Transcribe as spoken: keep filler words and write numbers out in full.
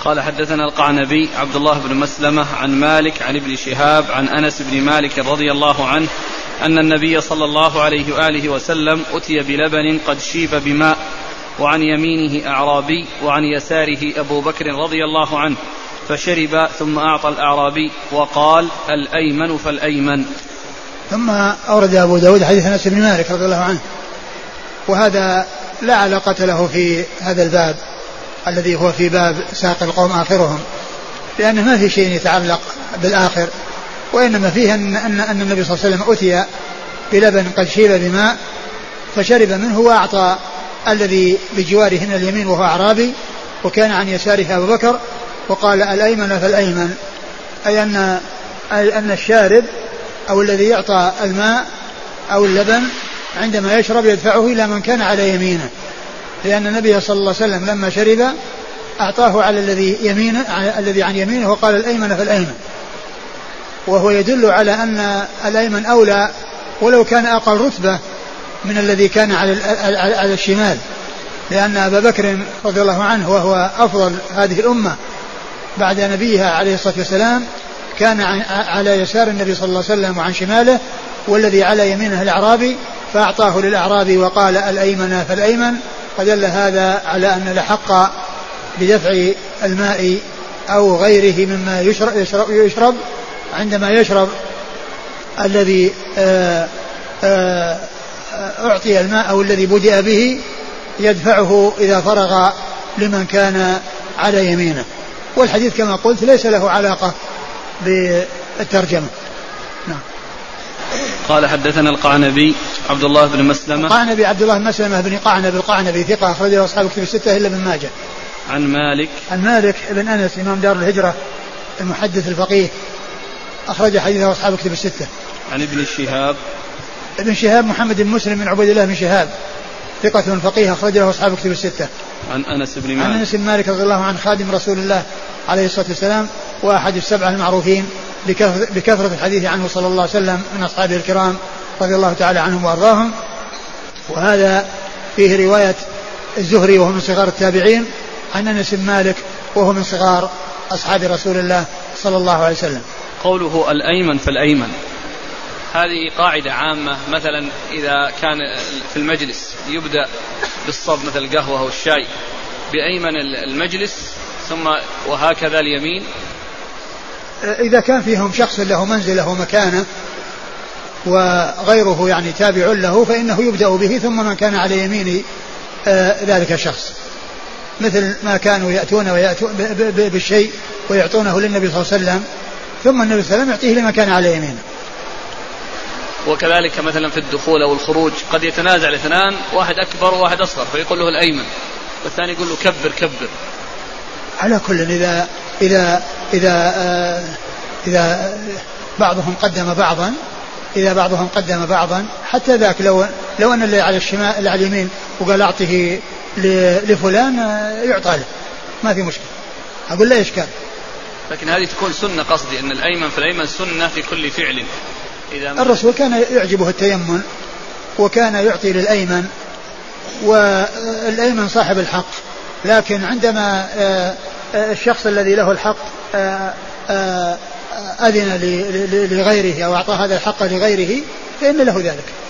قال حدثنا القعنبي عبد الله بن مسلمة عن مالك عن ابن شهاب عن أنس بن مالك رضي الله عنه أن النبي صلى الله عليه وآله وسلم أتي بلبن قد شيب بماء وعن يمينه أعرابي وعن يساره أبو بكر رضي الله عنه فشرب ثم أعطى الأعرابي وقال الأيمن فالأيمن. ثم أورد أبو داود حديث أنس بن مالك رضي الله عنه، وهذا لا علاقة له في هذا الباب الذي هو في باب ساق القوم آخرهم، لأنه ما في شيء يتعلق بالآخر، وإنما فيه أن, أن, أن النبي صلى الله عليه وسلم أتي بلبن قد شيب بماء فشرب منه وأعطى الذي بجواره من اليمين وهو أعرابي وكان عن يساره أبو بكر وقال الأيمن فالأيمن، أي أن, أي أن الشارب أو الذي يعطى الماء أو اللبن عندما يشرب يدفعه إلى من كان على يمينه، لأن النبي صلى الله عليه وسلم لما شرب أعطاه على الذي يمينه على الذي عن يمينه وقال الأيمن فالأيمن، وهو يدل على أن الأيمن أولى ولو كان أقل رتبة من الذي كان على على الشمال، لأن أبا بكر رضي الله عنه وهو أفضل هذه الأمة بعد نبيها عليه الصلاة والسلام كان على يسار النبي صلى الله عليه وسلم وعن شماله، والذي على يمينه الأعرابي فأعطاه للأعرابي وقال الأيمن فالأيمن، فدل هذا على أن الحق بدفع الماء أو غيره مما يشرب, يشرب, يشرب عندما يشرب الذي آآ آآ أعطي الماء أو الذي بدأ به يدفعه إذا فرغ لمن كان على يمينه. والحديث كما قلت ليس له علاقة بالترجمة. نعم. قال حدثنا القعنبي عبد الله بن مسلمة. القعنبي عبد الله بن مسلمة بن قعنب القعنبي ثقة أخرجه أصحاب الكتب الستة إلا ابن ماجه. عن مالك. عن مالك بن أنس إمام دار الهجرة المحدث الفقيه أخرج حديثه أصحاب الكتب الستة. عن ابن شهاب. ابن شهاب محمد بن مسلم بن عبيد الله بن شهاب ثقة فقيه أخرج له أصحاب الكتب الستة. عن أنس بن مالك. عن أنس بن مالك رضي الله عنه خادم رسول الله عليه الصلاة والسلام وأحد السبعة المعروفين بكثرة الحديث عنه صلى الله عليه وسلم من أصحابه الكرام رضي الله تعالى عنهم وأرضاهم. وهذا فيه رواية الزهري وهو من صغار التابعين عن أنس بن مالك وهو من صغار أصحاب رسول الله صلى الله عليه وسلم. قوله الأيمن فالأيمن هذه قاعدة عامة، مثلا إذا كان في المجلس يبدأ بالصب مثل القهوة والشاي بأيمن المجلس ثم وهكذا اليمين. إذا كان فيهم شخص له منزله ومكانه وغيره يعني تابع له فإنه يبدأ به ثم من كان على يمين ذلك الشخص، مثل ما كانوا يأتون ويأتون بالشيء ويعطونه للنبي صلى الله عليه وسلم ثم النبي صلى الله عليه وسلم يعطيه لما كان على يمينه. وكذلك مثلا في الدخول أو الخروج قد يتنازع الاثنان، واحد أكبر وواحد أصغر فيقول له الأيمن والثاني يقول له كبر كبر. على كل إذا إذا إذا آه إذا بعضهم قدم بعضا إذا بعضهم قدم بعضا حتى ذاك لو لو أن اللي على الشمال اللي على اليمين وقال أعطيه لفلان يعطى له ما في مشكلة، أقول لا إشكال. لكن هذه تكون سنة، قصدي أن الأيمن في الأيمن سنة في كل فعل. إذا الرسول كان يعجبه التيمن وكان يعطي للأيمن والأيمن صاحب الحق، لكن عندما الشخص الذي له الحق أذن لغيره أو أعطى هذا الحق لغيره فإن له ذلك.